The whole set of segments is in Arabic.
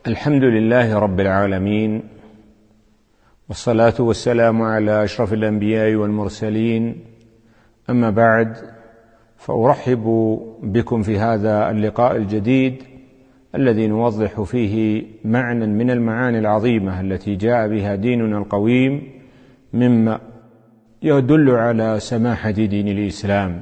الحمد لله رب العالمين، والصلاة والسلام على أشرف الأنبياء والمرسلين. أما بعد، فأرحب بكم في هذا اللقاء الجديد الذي نوضح فيه معنى من المعاني العظيمة التي جاء بها ديننا القويم، مما يدل على سماحة دين الإسلام.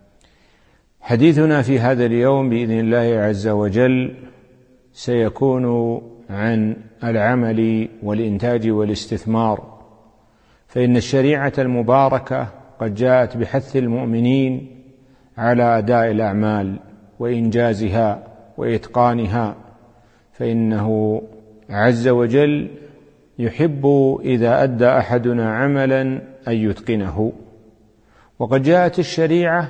حديثنا في هذا اليوم بإذن الله عز وجل سيكون عن العمل والإنتاج والاستثمار، فإن الشريعة المباركة قد جاءت بحث المؤمنين على أداء الأعمال وإنجازها وإتقانها، فإنه عز وجل يحب إذا أدى أحدنا عملا أن يتقنه. وقد جاءت الشريعة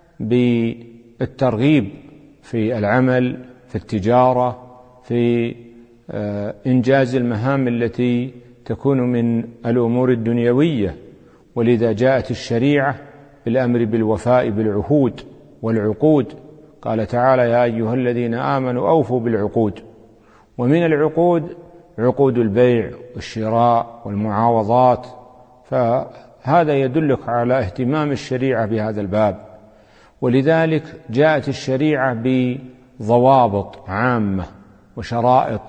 بالترغيب في العمل، في التجارة، في إنجاز المهام التي تكون من الأمور الدنيوية، ولذا جاءت الشريعة بالأمر بالوفاء بالعهود والعقود. قال تعالى: يا أيها الذين آمنوا أوفوا بالعقود. ومن العقود عقود البيع والشراء والمعاوضات، فهذا يدلك على اهتمام الشريعة بهذا الباب. ولذلك جاءت الشريعة بضوابط عامة وشرائط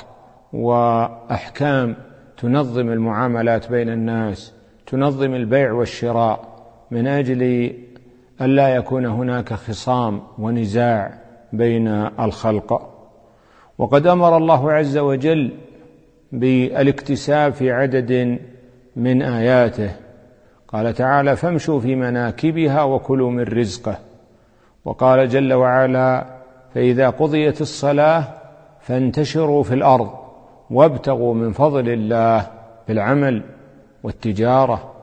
وأحكام تنظم المعاملات بين الناس، تنظم البيع والشراء، من أجل ألا يكون هناك خصام ونزاع بين الخلق. وقد أمر الله عز وجل بالاكتساب في عدد من آياته. قال تعالى: فامشوا في مناكبها وكلوا من رزقه. وقال جل وعلا: فإذا قضيت الصلاة فانتشروا في الأرض وابتغوا من فضل الله بالعمل والتجارة.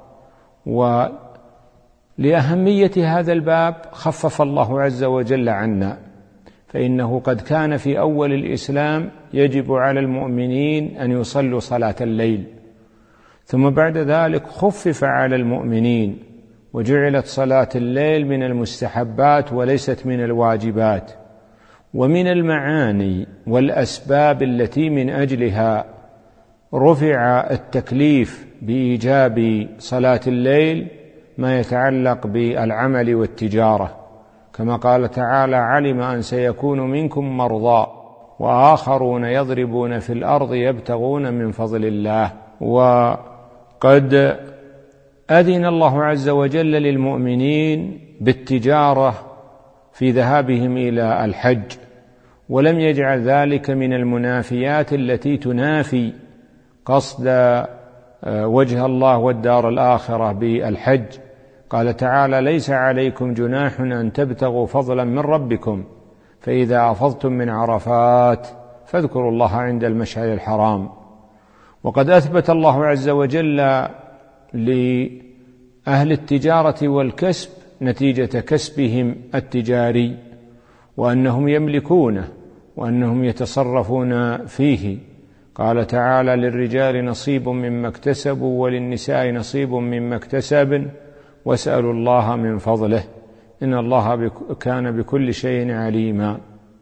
ولأهمية هذا الباب خفف الله عز وجل عنا، فإنه قد كان في أول الإسلام يجب على المؤمنين أن يصلوا صلاة الليل، ثم بعد ذلك خفف على المؤمنين وجعلت صلاة الليل من المستحبات وليست من الواجبات. ومن المعاني والأسباب التي من أجلها رفع التكليف بإيجاب صلاة الليل ما يتعلق بالعمل والتجارة، كما قال تعالى: علم أن سيكون منكم مرضى وآخرون يضربون في الأرض يبتغون من فضل الله. وقد أذن الله عز وجل للمؤمنين بالتجارة في ذهابهم إلى الحج، ولم يجعل ذلك من المنافيات التي تنافي قصد وجه الله والدار الآخرة بالحج. قال تعالى: ليس عليكم جناح أن تبتغوا فضلا من ربكم فإذا أفضتم من عرفات فاذكروا الله عند المشعر الحرام. وقد أثبت الله عز وجل لأهل التجارة والكسب نتيجة كسبهم التجاري، وأنهم يملكونه وأنهم يتصرفون فيه. قال تعالى: للرجال نصيب مما اكتسبوا وللنساء نصيب مما اكتسبن واسألوا الله من فضله إن الله كان بكل شيء عليما.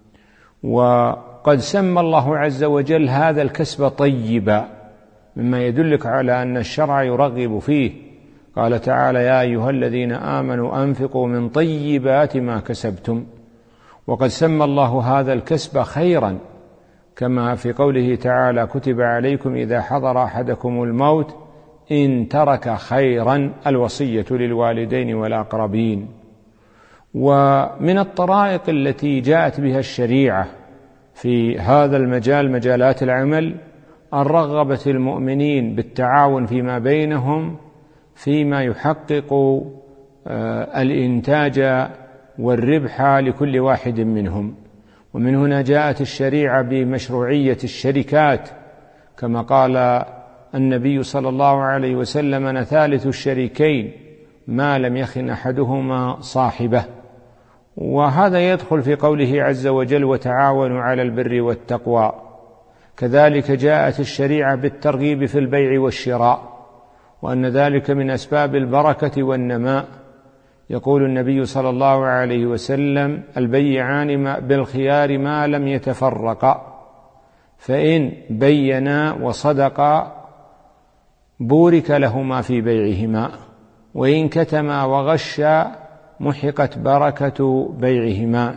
وقد سمى الله عز وجل هذا الكسب طيبا، مما يدلك على أن الشرع يرغب فيه. قال تعالى: يا أيها الذين آمنوا أنفقوا من طيبات ما كسبتم. وقد سمى الله هذا الكسب خيرا، كما في قوله تعالى: كتب عليكم إذا حضر أحدكم الموت إن ترك خيرا الوصية للوالدين والأقربين. ومن الطرائق التي جاءت بها الشريعة في هذا المجال، مجالات العمل، أن رغبت المؤمنين بالتعاون فيما بينهم فيما يحقق الإنتاج والربح لكل واحد منهم. ومن هنا جاءت الشريعة بمشروعية الشركات، كما قال النبي صلى الله عليه وسلم: أنا ثالث الشريكين ما لم يخن أحدهما صاحبه. وهذا يدخل في قوله عز وجل: وتعاونوا على البر والتقوى. كذلك جاءت الشريعة بالترغيب في البيع والشراء، وأن ذلك من أسباب البركة والنماء. يقول النبي صلى الله عليه وسلم: البيعان بالخيار ما لم يتفرقا، فإن بينا وصدقا بورك لهما في بيعهما، وإن كتما وغشا محقت بركة بيعهما.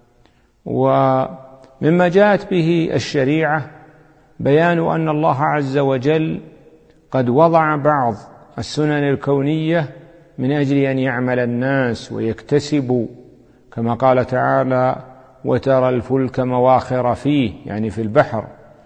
ومما جاءت به الشريعة بيان أن الله عز وجل قد وضع بعض السنن الكونية من أجل أن يعمل الناس ويكتسبوا، كما قال تعالى: وترى الفلك مواخر فيه، يعني في البحر،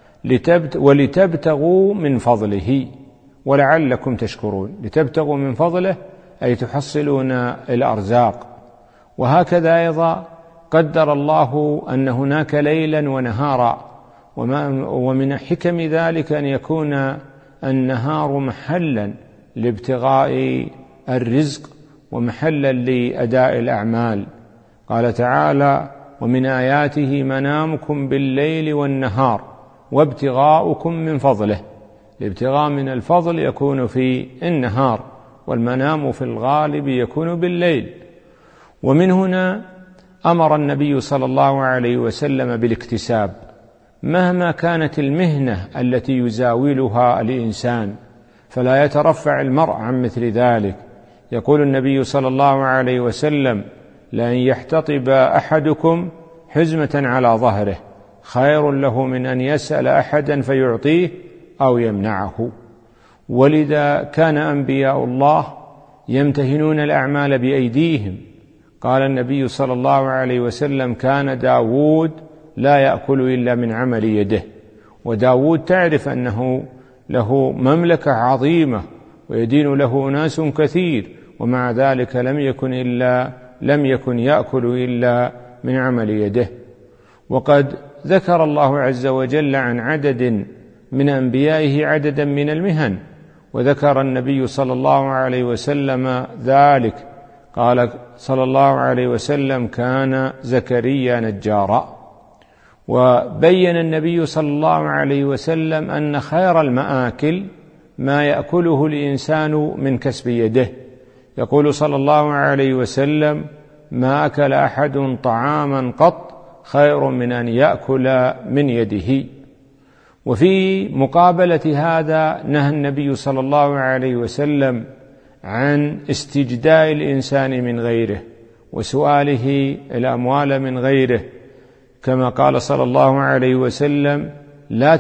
ولتبتغوا من فضله ولعلكم تشكرون. لتبتغوا من فضله أي تحصلون الأرزاق. وهكذا أيضا قدر الله أن هناك ليلا ونهارا، ومن حكم ذلك أن يكون النهار محلا لابتغاء الرزق ومحلا لأداء الأعمال. قال تعالى: ومن آياته منامكم بالليل والنهار وابتغاؤكم من فضله. الابتغاء من الفضل يكون في النهار، والمنام في الغالب يكون بالليل. ومن هنا أمر النبي صلى الله عليه وسلم بالاكتساب مهما كانت المهنة التي يزاولها الإنسان، فلا يترفع المرء عن مثل ذلك. يقول النبي صلى الله عليه وسلم: لأن يحتطب أحدكم حزمة على ظهره خير له من أن يسأل أحدا فيعطيه أو يمنعه. ولذا كان أنبياء الله يمتهنون الأعمال بأيديهم. قال النبي صلى الله عليه وسلم: كان داود لا يأكل إلا من عمل يده. وداود تعرف أنه له مملكة عظيمة ويدين له ناس كثير، ومع ذلك لم يكن يأكل إلا من عمل يده. وقد ذكر الله عز وجل عن عدد من أنبيائه عددا من المهن، وذكر النبي صلى الله عليه وسلم ذلك. قال صلى الله عليه وسلم: كان زكريا نجارا. وبين النبي صلى الله عليه وسلم أن خير المآكل ما يأكله الإنسان من كسب يده. يقول صلى الله عليه وسلم: ما أكل أحد طعاما قط خير من أن يأكل من يده. وفي مقابلة هذا نهى النبي صلى الله عليه وسلم عن استجداء الإنسان من غيره وسؤاله الأموال من غيره، كما قال صلى الله عليه وسلم: لا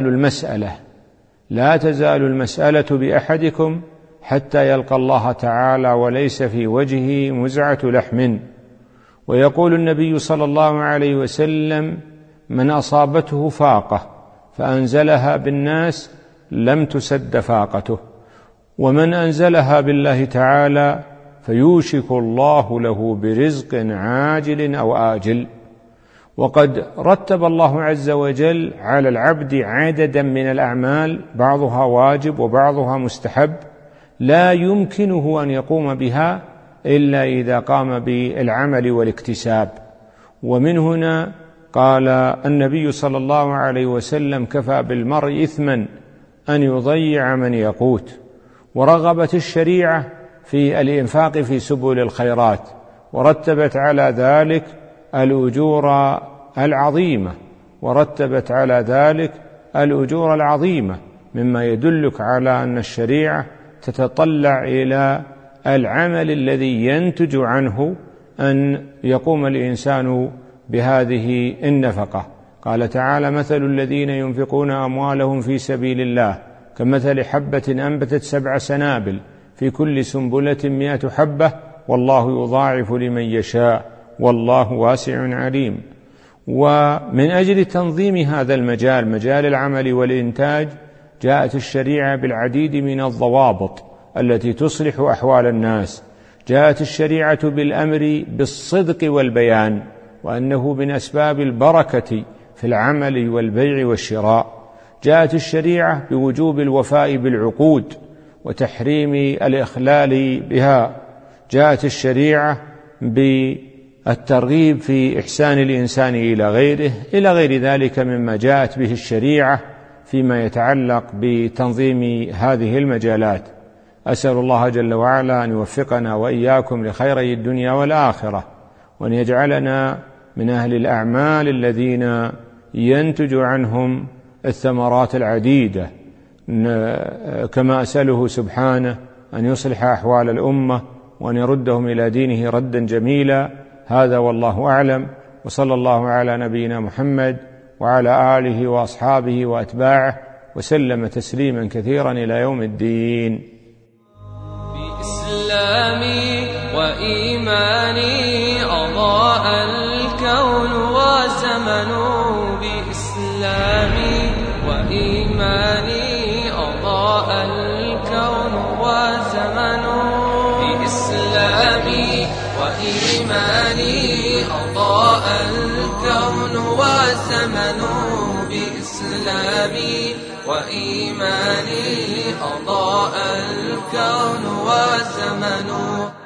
تزال المسألة بأحدكم حتى يلقى الله تعالى وليس في وجهه مزعة لحم. ويقول النبي صلى الله عليه وسلم: من أصابته فاقة فأنزلها بالناس لم تسد فاقته، ومن أنزلها بالله تعالى فيوشك الله له برزق عاجل أو آجل. وقد رتب الله عز وجل على العبد عددا من الأعمال، بعضها واجب وبعضها مستحب، لا يمكنه أن يقوم بها إلا إذا قام بالعمل والاكتساب. ومن هنا قال النبي صلى الله عليه وسلم: كفى بالمرء إثما أن يضيع من يقوت. ورغبت الشريعة في الإنفاق في سبل الخيرات، ورتبت على ذلك الأجور العظيمة، مما يدلك على أن الشريعة تتطلع إلى العمل الذي ينتج عنه أن يقوم الإنسان بهذه النفقة. قال تعالى: مثل الذين ينفقون أموالهم في سبيل الله كمثل حبة أنبتت 7 سنابل في كل سنبلة 100 حبة والله يضاعف لمن يشاء والله واسع عليم. ومن أجل تنظيم هذا المجال، مجال العمل والإنتاج، جاءت الشريعة بالعديد من الضوابط التي تصلح أحوال الناس. جاءت الشريعة بالأمر بالصدق والبيان، وأنه من أسباب البركة في العمل والبيع والشراء. جاءت الشريعة بوجوب الوفاء بالعقود وتحريم الإخلال بها. جاءت الشريعة بالترغيب في إحسان الإنسان إلى غيره، إلى غير ذلك مما جاءت به الشريعة فيما يتعلق بتنظيم هذه المجالات. أسأل الله جل وعلا أن يوفقنا وإياكم لخيري الدنيا والآخرة، وأن يجعلنا من أهل الأعمال الذين ينتج عنهم الثمرات العديدة، كما أسأله سبحانه أن يصلح أحوال الأمة وأن يردهم إلى دينه ردا جميلا. هذا والله أعلم، وصلى الله على نبينا محمد وعلى آله وأصحابه وأتباعه وسلم تسليما كثيرا إلى يوم الدين. بإسلامي وإيماني أضاء الكون وزمن، بإسلامي وإيماني أضاء الكون وزمن، بإسلامي وإيماني أضاء الكون وزمن، بإسلامي وإيماني أضاء الكون وزمن.